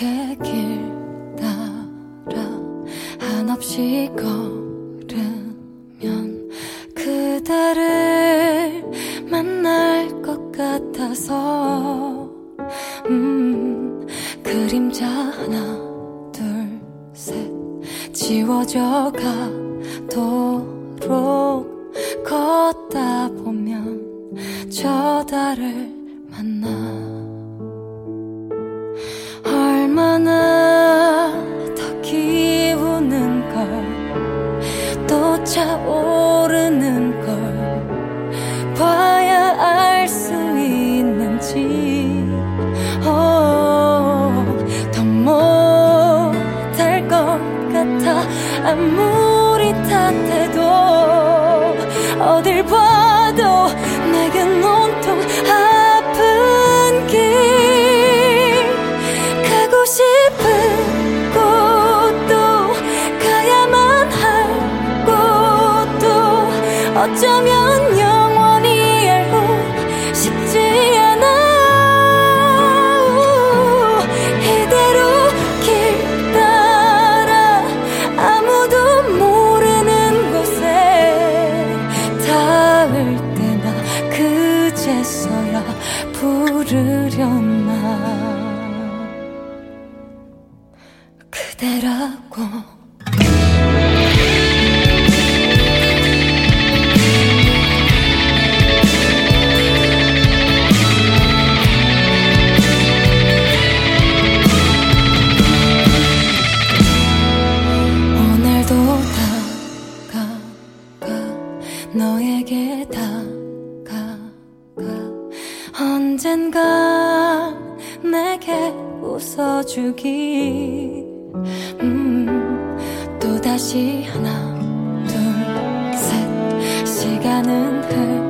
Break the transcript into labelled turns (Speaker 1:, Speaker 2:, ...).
Speaker 1: 이렇게 길 따라 한없이 걸으면 그대를 만날 것 같아서 그림자 하나 둘 셋 지워져 가도록 걷다 보면 저 달을 만나 얼마나 더 기우는 걸 또 차오르는 걸 봐야 알 수 있는지 더 못할 것 같아 아무리 탓해도 어딜 봐도 내겐 온통 아픈 길 가고 싶은 곳도 가야만 할 곳도 어쩌면 영원히 알고 싶지 않아 이대로 길 따라 아무도 모르는 곳에 닿을 때나 그제서야 부르려나 그대라고 오늘도 다가가 너에게 다가가 언젠가 내게 웃어주기 또다시 하나 둘 셋 시간은